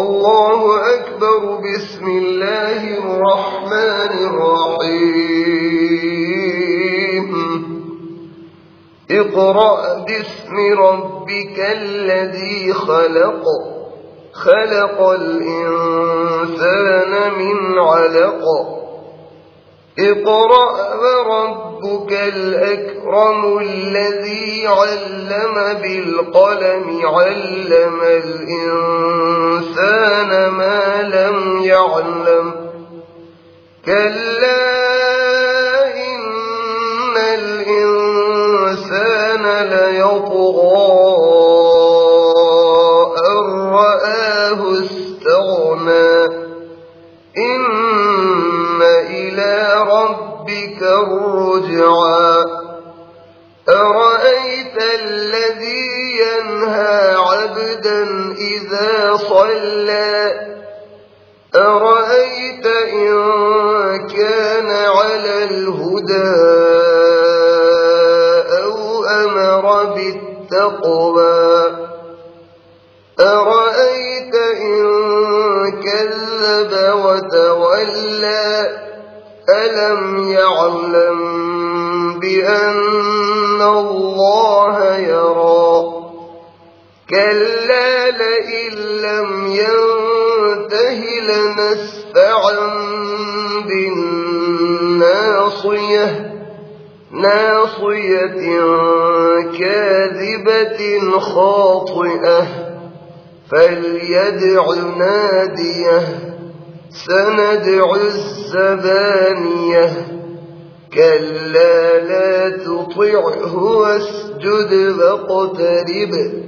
الله أكبر. بسم الله الرحمن الرحيم. اقرأ باسم ربك الذي خلق، خلق الإنسان من علق. اقرأ وربك الأكرم الذي علم بالقلم، علم الإنسان ما لم يعلم. كلا إن الإنسان ليطغى أن رآه استغنى. إن إلى ربك الرجعى. أرأيت الذي ينهى عبدا إذا صلى، أرأيت إن كان على الهدى أو أمر بالتقوى، أرأيت إن كذب وتولى، ألم يعلم بأن الله يرى. كلا لئن لم ينته لنسفعا بالناصية، ناصية كاذبة خاطئة، فليدع ناديه، سندع الزبانية. كلا لا تطعه واسجد واقترب.